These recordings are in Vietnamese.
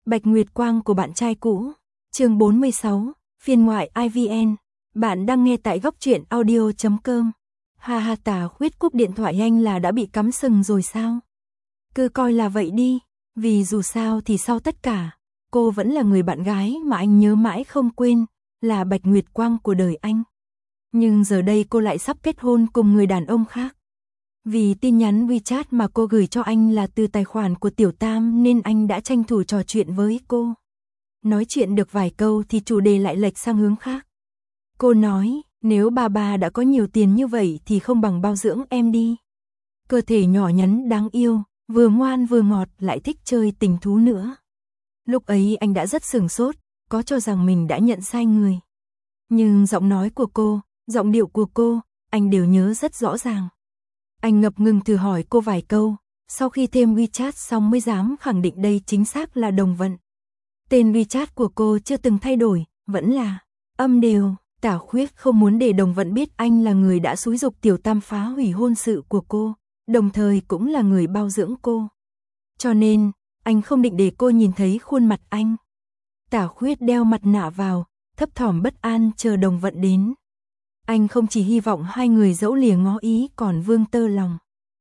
Bạch Nguyệt Quang của bạn trai cũ. Chương 46, phiên ngoại IVN. Bạn đang nghe tại góc truyện audio.com. Ha ha, Tả Khuyết cúp điện thoại. Anh là đã bị cắm sừng rồi sao? Cứ coi là vậy đi, vì dù sao thì sau tất cả, cô vẫn là người bạn gái mà anh nhớ mãi không quên, là Bạch Nguyệt Quang của đời anh. Nhưng giờ đây cô lại sắp kết hôn cùng người đàn ông khác. Vì tin nhắn WeChat mà cô gửi cho anh là từ tài khoản của Tiểu Tam nên anh đã tranh thủ trò chuyện với cô. Nói chuyện được vài câu thì chủ đề lại lệch sang hướng khác. Cô nói, nếu bà đã có nhiều tiền như vậy thì không bằng bao dưỡng em đi. Cơ thể nhỏ nhắn đáng yêu, vừa ngoan vừa ngọt, lại thích chơi tình thú nữa. Lúc ấy anh đã rất sửng sốt, có cho rằng mình đã nhận sai người. Nhưng giọng nói của cô, giọng điệu của cô, anh đều nhớ rất rõ ràng. Anh ngập ngừng thử hỏi cô vài câu, sau khi thêm WeChat xong mới dám khẳng định đây chính xác là Đồng Vận. Tên WeChat của cô chưa từng thay đổi, vẫn là âm đều. Tả Khuyết không muốn để Đồng Vận biết anh là người đã xúi giục Tiểu Tam phá hủy hôn sự của cô, đồng thời cũng là người bao dưỡng cô. Cho nên, anh không định để cô nhìn thấy khuôn mặt anh. Tả Khuyết đeo mặt nạ vào, thấp thỏm bất an chờ Đồng Vận đến. Anh không chỉ hy vọng hai người dẫu lìa ngó ý còn vương tơ lòng,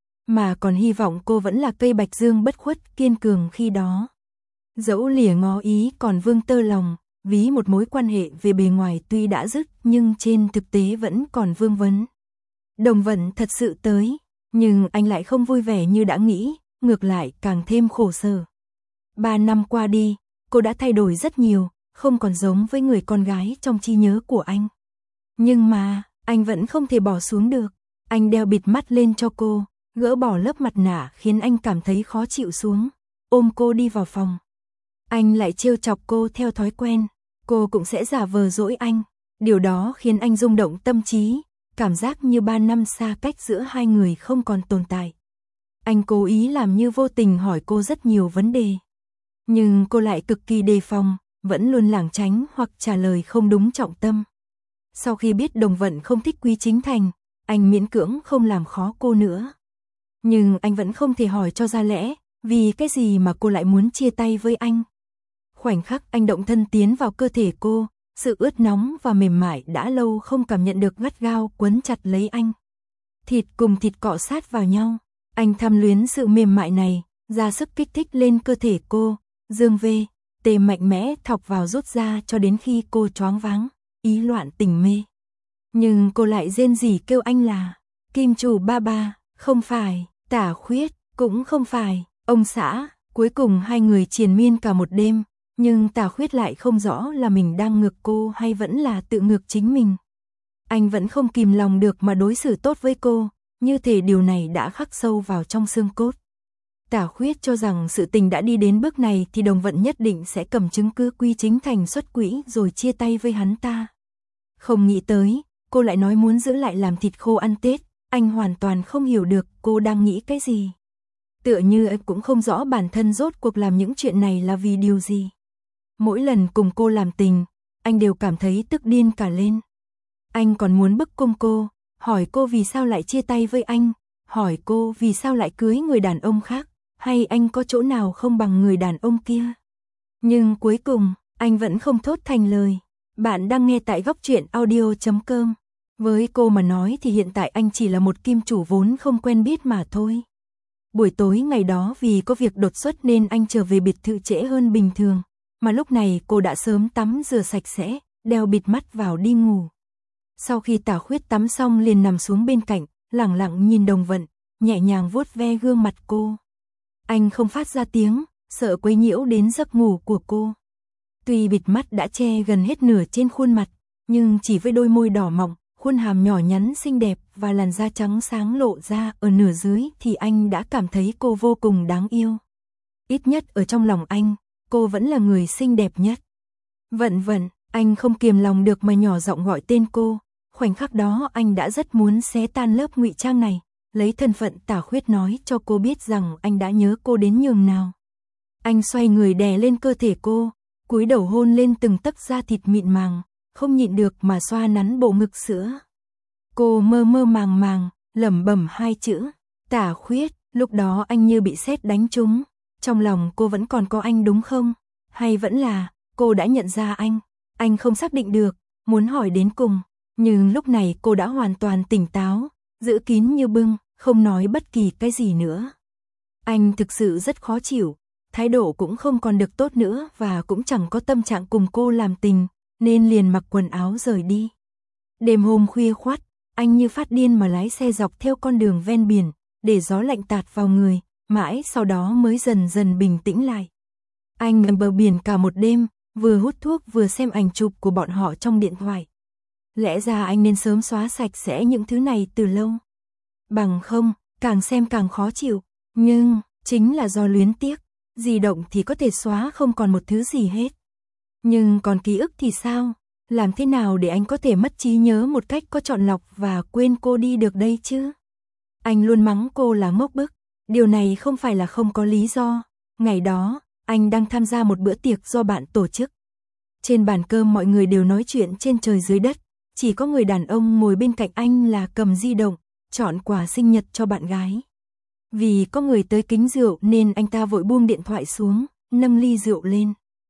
mà còn hy vọng cô vẫn là cây bạch dương bất khuất kiên cường khi đó. Dẫu lìa ngó ý còn vương tơ lòng, ví một mối quan hệ về bề ngoài tuy đã dứt nhưng trên thực tế vẫn còn vương vấn. Đồng Vận thật sự tới, nhưng anh lại không vui vẻ như đã nghĩ, ngược lại càng thêm khổ sở. 3 năm qua đi, cô đã thay đổi rất nhiều, không còn giống với người con gái trong trí nhớ của anh. Nhưng mà, anh vẫn không thể bỏ xuống được. Anh đeo bịt mắt lên cho cô, gỡ bỏ lớp mặt nạ khiến anh cảm thấy khó chịu xuống, ôm cô đi vào phòng. Anh lại trêu chọc cô theo thói quen, cô cũng sẽ giả vờ dỗi anh. Điều đó khiến anh rung động tâm trí, cảm giác như 3 năm xa cách giữa hai người không còn tồn tại. Anh cố ý làm như vô tình hỏi cô rất nhiều vấn đề. Nhưng cô lại cực kỳ đề phòng, vẫn luôn lảng tránh hoặc trả lời không đúng trọng tâm. Sau khi biết Đồng Vận không thích Quý Chính Thành, anh miễn cưỡng không làm khó cô nữa. Nhưng anh vẫn không thể hỏi cho ra lẽ, vì cái gì mà cô lại muốn chia tay với anh. Khoảnh khắc anh động thân tiến vào cơ thể cô, sự ướt nóng và mềm mại đã lâu không cảm nhận được gắt gao quấn chặt lấy anh. Thịt cùng thịt cọ sát vào nhau, anh tham luyến sự mềm mại này, ra sức kích thích lên cơ thể cô, dương vê, tê mạnh mẽ thọc vào rút ra cho đến khi cô choáng váng, ý loạn tình mê. Nhưng cô lại rên rỉ kêu anh là Kim chủ ba, không phải, Tả Khuyết, cũng không phải, ông xã. Cuối cùng hai người triền miên cả một đêm, nhưng Tả Khuyết lại không rõ là mình đang ngược cô hay vẫn là tự ngược chính mình. Anh vẫn không kìm lòng được mà đối xử tốt với cô, như thể điều này đã khắc sâu vào trong xương cốt. Tả Khuyết cho rằng sự tình đã đi đến bước này thì Đồng Vận nhất định sẽ cầm chứng cứ Quý Chính Thành xuất quỹ rồi chia tay với hắn ta. Không nghĩ tới, cô lại nói muốn giữ lại làm thịt khô ăn Tết, anh hoàn toàn không hiểu được cô đang nghĩ cái gì. Tựa như anh cũng không rõ bản thân rốt cuộc làm những chuyện này là vì điều gì. Mỗi lần cùng cô làm tình, anh đều cảm thấy tức điên cả lên. Anh còn muốn bức cung cô, hỏi cô vì sao lại chia tay với anh, hỏi cô vì sao lại cưới người đàn ông khác, hay anh có chỗ nào không bằng người đàn ông kia. Nhưng cuối cùng, anh vẫn không thốt thành lời. Bạn đang nghe tại góc truyện audio.com. Với cô mà nói thì hiện tại anh chỉ là một kim chủ vốn không quen biết mà thôi. Buổi tối ngày đó vì có việc đột xuất nên anh trở về biệt thự trễ hơn bình thường, mà lúc này cô đã sớm tắm rửa sạch sẽ, đeo bịt mắt vào đi ngủ. Sau khi Tả Khuyết tắm xong liền nằm xuống bên cạnh, lẳng lặng nhìn Đồng Vận, nhẹ nhàng vuốt ve gương mặt cô. Anh không phát ra tiếng, sợ quấy nhiễu đến giấc ngủ của cô. Tuy bịt mắt đã che gần hết nửa trên khuôn mặt, nhưng chỉ với đôi môi đỏ mọng, khuôn hàm nhỏ nhắn xinh đẹp và làn da trắng sáng lộ ra ở nửa dưới thì anh đã cảm thấy cô vô cùng đáng yêu. Ít nhất ở trong lòng anh, cô vẫn là người xinh đẹp nhất. Vận, anh không kiềm lòng được mà nhỏ giọng gọi tên cô. Khoảnh khắc đó anh đã rất muốn xé tan lớp ngụy trang này, lấy thân phận Tả Khuyết nói cho cô biết rằng anh đã nhớ cô đến nhường nào. Anh xoay người đè lên cơ thể cô, cúi đầu hôn lên từng tấc da thịt mịn màng, không nhịn được mà xoa nắn bộ ngực sữa. Cô mơ mơ màng, lẩm bẩm hai chữ, Tả Khuyết. Lúc đó anh như bị sét đánh trúng, trong lòng cô vẫn còn có anh đúng không? Hay vẫn là, cô đã nhận ra anh không xác định được, muốn hỏi đến cùng. Nhưng lúc này cô đã hoàn toàn tỉnh táo, giữ kín như bưng, không nói bất kỳ cái gì nữa. Anh thực sự rất khó chịu, thái độ cũng không còn được tốt nữa và cũng chẳng có tâm trạng cùng cô làm tình, nên liền mặc quần áo rời đi. Đêm hôm khuya khoắt, anh như phát điên mà lái xe dọc theo con đường ven biển, để gió lạnh tạt vào người, mãi sau đó mới dần dần bình tĩnh lại. Anh ngồi bờ biển cả một đêm, vừa hút thuốc vừa xem ảnh chụp của bọn họ trong điện thoại. Lẽ ra anh nên sớm xóa sạch sẽ những thứ này từ lâu. Bằng không, càng xem càng khó chịu, nhưng chính là do luyến tiếc, di động thì có thể xóa không còn một thứ gì hết. Nhưng còn ký ức thì sao? Làm thế nào để anh có thể mất trí nhớ một cách có chọn lọc và quên cô đi được đây chứ? Anh luôn mắng cô là ngốc bức, điều này không phải là không có lý do. Ngày đó, anh đang tham gia một bữa tiệc do bạn tổ chức. Trên bàn cơm mọi người đều nói chuyện trên trời dưới đất, chỉ có người đàn ông ngồi bên cạnh anh là cầm di động, chọn quà sinh nhật cho bạn gái. Vì có người tới kính rượu nên anh ta vội buông điện thoại xuống, nâng ly rượu lên.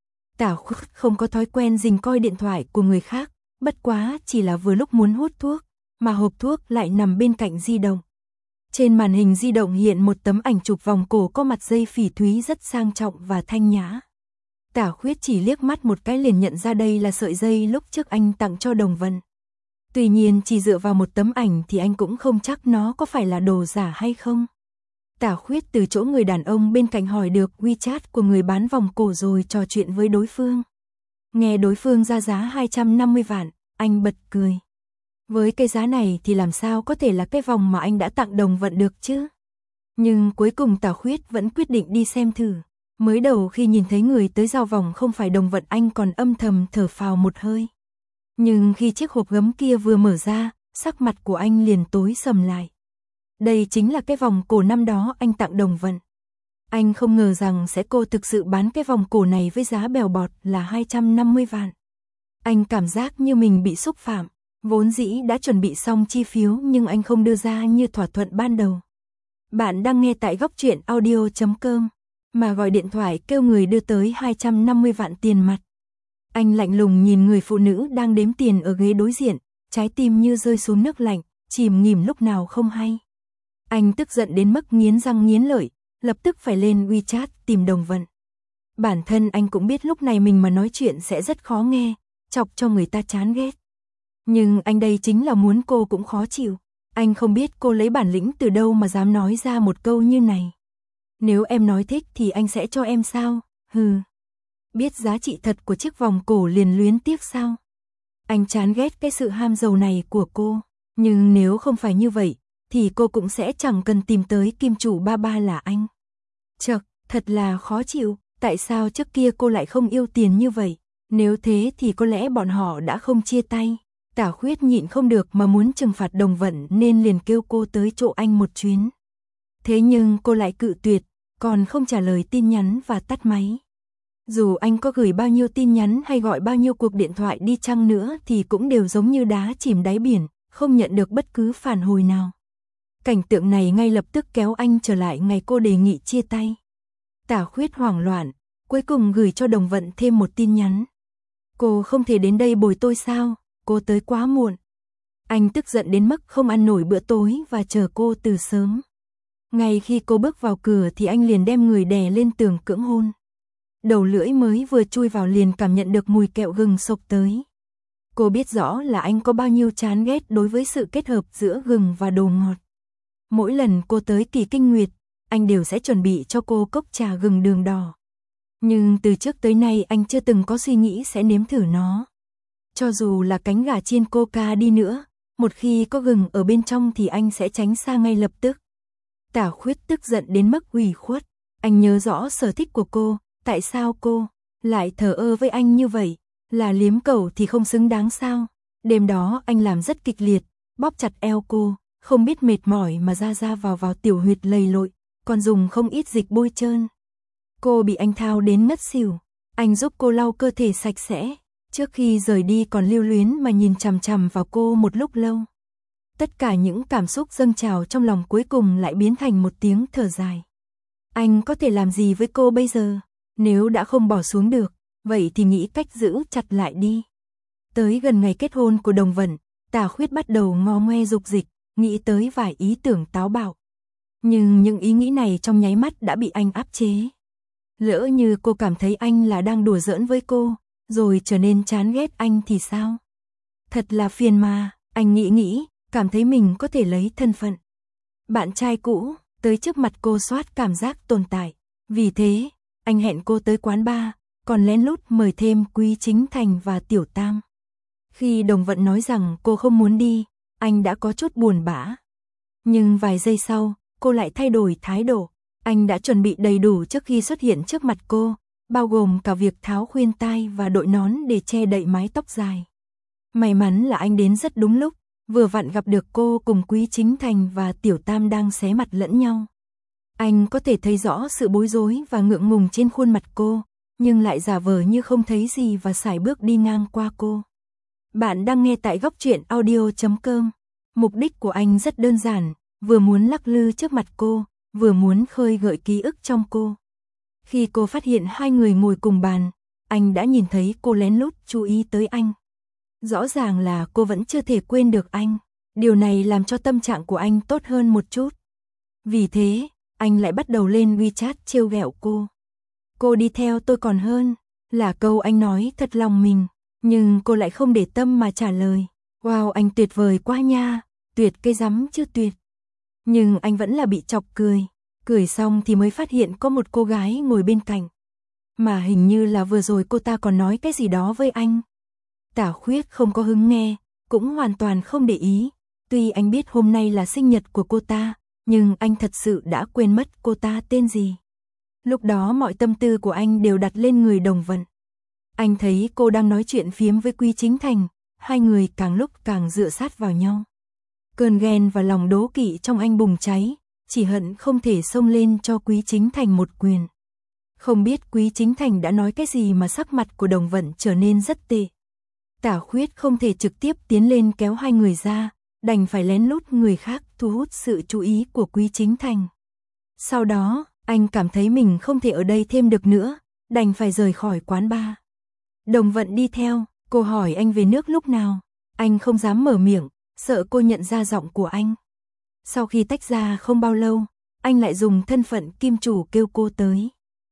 Tả Khuất không có thói quen rình coi điện thoại của người khác, bất quá chỉ là vừa lúc muốn hút thuốc, mà hộp thuốc lại nằm bên cạnh di động. Trên màn hình di động hiện một tấm ảnh chụp vòng cổ có mặt dây phỉ thúy rất sang trọng và thanh nhã. Tả Khuyết chỉ liếc mắt một cái liền nhận ra đây là sợi dây lúc trước anh tặng cho Đồng Vân. Tuy nhiên chỉ dựa vào một tấm ảnh thì anh cũng không chắc nó có phải là đồ giả hay không. Tả Khuyết từ chỗ người đàn ông bên cạnh hỏi được WeChat của người bán vòng cổ rồi trò chuyện với đối phương. Nghe đối phương ra giá 250 vạn, anh bật cười. Với cái giá này thì làm sao có thể là cái vòng mà anh đã tặng Đồng Vận được chứ? Nhưng cuối cùng Tả Khuyết vẫn quyết định đi xem thử. Mới đầu khi nhìn thấy người tới giao vòng không phải Đồng Vận anh còn âm thầm thở phào một hơi. Nhưng khi chiếc hộp gấm kia vừa mở ra, sắc mặt của anh liền tối sầm lại. Đây chính là cái vòng cổ năm đó anh tặng Đồng Vận. Anh không ngờ rằng sẽ cô thực sự bán cái vòng cổ này với giá bèo bọt là 250 vạn. Anh cảm giác như mình bị xúc phạm, vốn dĩ đã chuẩn bị xong chi phiếu nhưng anh không đưa ra như thỏa thuận ban đầu. Bạn đang nghe tại góc truyện audio.com, mà gọi điện thoại kêu người đưa tới 250 vạn tiền mặt. Anh lạnh lùng nhìn người phụ nữ đang đếm tiền ở ghế đối diện, trái tim như rơi xuống nước lạnh, chìm nghỉm lúc nào không hay. Anh tức giận đến mức nghiến răng nghiến lợi, lập tức phải lên WeChat tìm Đồng Vận. Bản thân anh cũng biết lúc này mình mà nói chuyện sẽ rất khó nghe, chọc cho người ta chán ghét. Nhưng anh đây chính là muốn cô cũng khó chịu. Anh không biết cô lấy bản lĩnh từ đâu mà dám nói ra một câu như này. Nếu em nói thích thì anh sẽ cho em sao? Hừ. Biết giá trị thật của chiếc vòng cổ liền luyến tiếc sao? Anh chán ghét cái sự ham giàu này của cô. Nhưng nếu không phải như vậy, thì cô cũng sẽ chẳng cần tìm tới kim chủ ba ba là anh. Chậc, thật là khó chịu. Tại sao trước kia cô lại không yêu tiền như vậy? Nếu thế thì có lẽ bọn họ đã không chia tay. Tả Khuyết nhịn không được mà muốn trừng phạt Đồng Vận nên liền kêu cô tới chỗ anh một chuyến. Thế nhưng cô lại cự tuyệt, còn không trả lời tin nhắn và tắt máy. Dù anh có gửi bao nhiêu tin nhắn hay gọi bao nhiêu cuộc điện thoại đi chăng nữa thì cũng đều giống như đá chìm đáy biển, không nhận được bất cứ phản hồi nào. Cảnh tượng này ngay lập tức kéo anh trở lại ngày cô đề nghị chia tay. Tả Khuyết hoảng loạn, cuối cùng gửi cho Đồng Vận thêm một tin nhắn. Cô không thể đến đây bồi tôi sao? Cô tới quá muộn. Anh tức giận đến mức không ăn nổi bữa tối và chờ cô từ sớm. Ngay khi cô bước vào cửa thì anh liền đem người đè lên tường cưỡng hôn. Đầu lưỡi mới vừa chui vào liền cảm nhận được mùi kẹo gừng xộc tới. Cô biết rõ là anh có bao nhiêu chán ghét đối với sự kết hợp giữa gừng và đồ ngọt. Mỗi lần cô tới kỳ kinh nguyệt, anh đều sẽ chuẩn bị cho cô cốc trà gừng đường đỏ. Nhưng từ trước tới nay anh chưa từng có suy nghĩ sẽ nếm thử nó. Cho dù là cánh gà chiên coca đi nữa, một khi có gừng ở bên trong thì anh sẽ tránh xa ngay lập tức. Tả Khuyết tức giận đến mức ủy khuất. Anh nhớ rõ sở thích của cô, tại sao cô lại thờ ơ với anh như vậy? Là liếm cầu thì không xứng đáng sao? Đêm đó anh làm rất kịch liệt, bóp chặt eo cô, không biết mệt mỏi mà ra vào tiểu huyệt lầy lội, còn dùng không ít dịch bôi trơn. Cô bị anh thao đến ngất xỉu, anh giúp cô lau cơ thể sạch sẽ. Trước khi rời đi còn lưu luyến mà nhìn chằm chằm vào cô một lúc lâu. Tất cả những cảm xúc dâng trào trong lòng cuối cùng lại biến thành một tiếng thở dài. Anh có thể làm gì với cô bây giờ? Nếu đã không bỏ xuống được, vậy thì nghĩ cách giữ chặt lại đi. Tới gần ngày kết hôn của Đồng Vận, Tả Khuyết bắt đầu ngo ngoe dục dịch, nghĩ tới vài ý tưởng táo bạo. Nhưng những ý nghĩ này trong nháy mắt đã bị anh áp chế. Lỡ như cô cảm thấy anh là đang đùa giỡn với cô, rồi trở nên chán ghét anh thì sao? Thật là phiền mà, anh nghĩ, cảm thấy mình có thể lấy thân phận bạn trai cũ, tới trước mặt cô soát cảm giác tồn tại. Vì thế, anh hẹn cô tới quán bar, còn lén lút mời thêm Quý Chính Thành và Tiểu Tam. Khi Đồng Vận nói rằng cô không muốn đi, anh đã có chút buồn bã. Nhưng vài giây sau, cô lại thay đổi thái độ. Anh đã chuẩn bị đầy đủ trước khi xuất hiện trước mặt cô, bao gồm cả việc tháo khuyên tai và đội nón để che đậy mái tóc dài. May mắn là anh đến rất đúng lúc, vừa vặn gặp được cô cùng Quý Chính Thành và Tiểu Tam đang xé mặt lẫn nhau. Anh có thể thấy rõ sự bối rối và ngượng ngùng trên khuôn mặt cô, nhưng lại giả vờ như không thấy gì và sải bước đi ngang qua cô. Bạn đang nghe tại Góc Truyện Audio.com. Mục đích của anh rất đơn giản, vừa muốn lắc lư trước mặt cô, vừa muốn khơi gợi ký ức trong cô. Khi cô phát hiện hai người ngồi cùng bàn, anh đã nhìn thấy cô lén lút chú ý tới anh. Rõ ràng là cô vẫn chưa thể quên được anh. Điều này làm cho tâm trạng của anh tốt hơn một chút. Vì thế, anh lại bắt đầu lên WeChat trêu ghẹo cô. Cô đi theo tôi còn hơn, là câu anh nói thật lòng mình, nhưng cô lại không để tâm mà trả lời. Wow, anh tuyệt vời quá nha, tuyệt cái rắm chứ tuyệt. Nhưng anh vẫn là bị chọc cười. Cười xong thì mới phát hiện có một cô gái ngồi bên cạnh. Mà hình như là vừa rồi cô ta còn nói cái gì đó với anh. Tả Khuyết không có hứng nghe, cũng hoàn toàn không để ý. Tuy anh biết hôm nay là sinh nhật của cô ta, nhưng anh thật sự đã quên mất cô ta tên gì. Lúc đó mọi tâm tư của anh đều đặt lên người Đồng Vận. Anh thấy cô đang nói chuyện phiếm với Quý Chính Thành, hai người càng lúc càng dựa sát vào nhau. Cơn ghen và lòng đố kỵ trong anh bùng cháy, chỉ hận không thể xông lên cho Quý Chính Thành một quyền. Không biết Quý Chính Thành đã nói cái gì mà sắc mặt của Đồng Vận trở nên rất tệ. Tả Khuyết không thể trực tiếp tiến lên kéo hai người ra, đành phải lén lút người khác thu hút sự chú ý của Quý Chính Thành. Sau đó, anh cảm thấy mình không thể ở đây thêm được nữa, đành phải rời khỏi quán bar. Đồng Vận đi theo, cô hỏi anh về nước lúc nào. Anh không dám mở miệng, sợ cô nhận ra giọng của anh. Sau khi tách ra không bao lâu, anh lại dùng thân phận kim chủ kêu cô tới.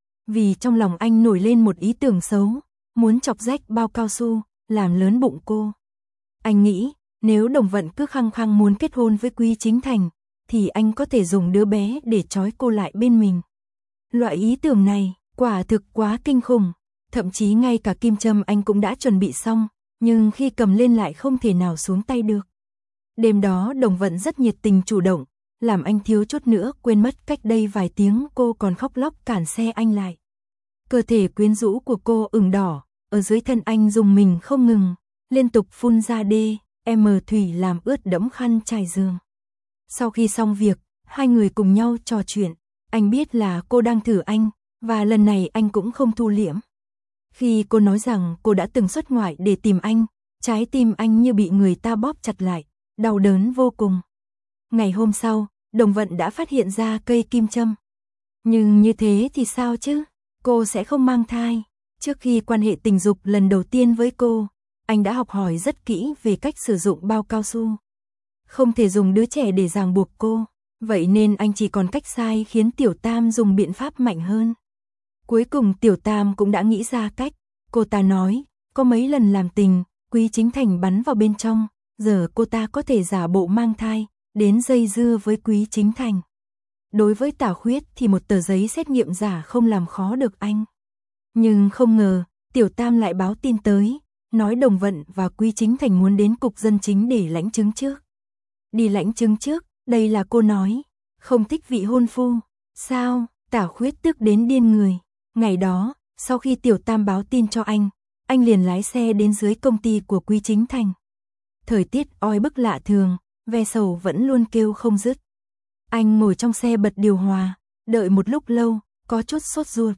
Vì trong lòng anh nổi lên một ý tưởng xấu, muốn chọc rách bao cao su, làm lớn bụng cô. Anh nghĩ, nếu Đồng Vận cứ khăng khăng muốn kết hôn với Quý Chính Thành, thì anh có thể dùng đứa bé để trói cô lại bên mình. Loại ý tưởng này, quả thực quá kinh khủng. Thậm chí ngay cả kim châm anh cũng đã chuẩn bị xong, nhưng khi cầm lên lại không thể nào xuống tay được. Đêm đó Đồng Vận rất nhiệt tình chủ động, làm anh thiếu chút nữa quên mất cách đây vài tiếng cô còn khóc lóc cản xe anh lại. Cơ thể quyến rũ của cô ửng đỏ, ở dưới thân anh dùng mình không ngừng, liên tục phun ra thủy làm ướt đẫm khăn trải giường. Sau khi xong việc, hai người cùng nhau trò chuyện, anh biết là cô đang thử anh, và lần này anh cũng không thu liễm. Khi cô nói rằng cô đã từng xuất ngoại để tìm anh, trái tim anh như bị người ta bóp chặt lại, đau đớn vô cùng. Ngày hôm sau, Đồng Vận đã phát hiện ra cây kim châm. Nhưng như thế thì sao chứ? Cô sẽ không mang thai. Trước khi quan hệ tình dục lần đầu tiên với cô, anh đã học hỏi rất kỹ về cách sử dụng bao cao su. Không thể dùng đứa trẻ để ràng buộc cô, vậy nên anh chỉ còn cách sai khiến Tiểu Tam dùng biện pháp mạnh hơn. Cuối cùng Tiểu Tam cũng đã nghĩ ra cách, cô ta nói, có mấy lần làm tình, Quý Chính Thành bắn vào bên trong, giờ cô ta có thể giả bộ mang thai, đến dây dưa với Quý Chính Thành. Đối với Tả Khuyết thì một tờ giấy xét nghiệm giả không làm khó được anh. Nhưng không ngờ, Tiểu Tam lại báo tin tới, nói Đồng Vận và Quý Chính Thành muốn đến cục dân chính để lãnh chứng trước. Đi lãnh chứng trước, đây là cô nói, không thích vị hôn phu. Sao? Tả Khuyết tức đến điên người. Ngày đó, sau khi Tiểu Tam báo tin cho anh liền lái xe đến dưới công ty của Quý Chính Thành. Thời tiết oi bức lạ thường, ve sầu vẫn luôn kêu không dứt. Anh ngồi trong xe bật điều hòa, đợi một lúc lâu, có chút sốt ruột.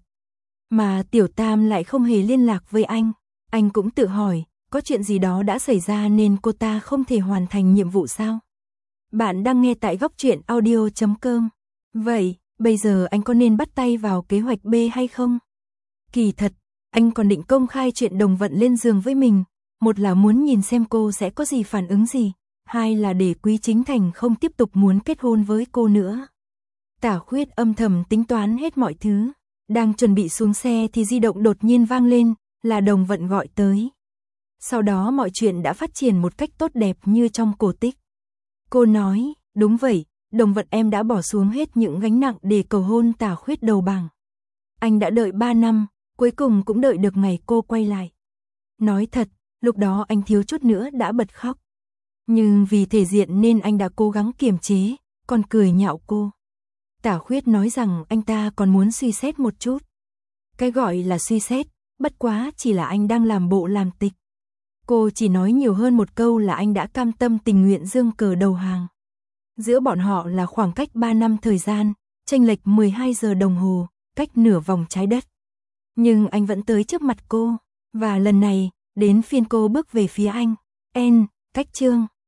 Mà Tiểu Tam lại không hề liên lạc với anh cũng tự hỏi, có chuyện gì đó đã xảy ra nên cô ta không thể hoàn thành nhiệm vụ sao? Bạn đang nghe tại Góc Truyện Audio.com. Vậy, bây giờ anh có nên bắt tay vào kế hoạch B hay không? Kỳ thật, anh còn định công khai chuyện Đồng Vận lên giường với mình, một là muốn nhìn xem cô sẽ có gì phản ứng gì, hai là để Quý Chính Thành không tiếp tục muốn kết hôn với cô nữa. Tả Khuyết âm thầm tính toán hết mọi thứ, đang chuẩn bị xuống xe thì di động đột nhiên vang lên, là Đồng Vận gọi tới. Sau đó mọi chuyện đã phát triển một cách tốt đẹp như trong cổ tích. Cô nói, đúng vậy, Đồng Vận em đã bỏ xuống hết những gánh nặng để cầu hôn Tả Khuyết đầu bảng. Anh đã đợi 3 năm, cuối cùng cũng đợi được ngày cô quay lại. Nói thật, lúc đó anh thiếu chút nữa đã bật khóc. Nhưng vì thể diện nên anh đã cố gắng kiềm chế, còn cười nhạo cô. Tả Khuyết nói rằng anh ta còn muốn suy xét một chút. Cái gọi là suy xét, bất quá chỉ là anh đang làm bộ làm tịch. Cô chỉ nói nhiều hơn một câu là anh đã cam tâm tình nguyện giương cờ đầu hàng. Giữa bọn họ là khoảng cách 3 năm thời gian, chênh lệch 12 giờ đồng hồ, cách nửa vòng trái đất. Nhưng anh vẫn tới trước mặt cô, và lần này, đến phiên cô bước về phía anh. Cách chương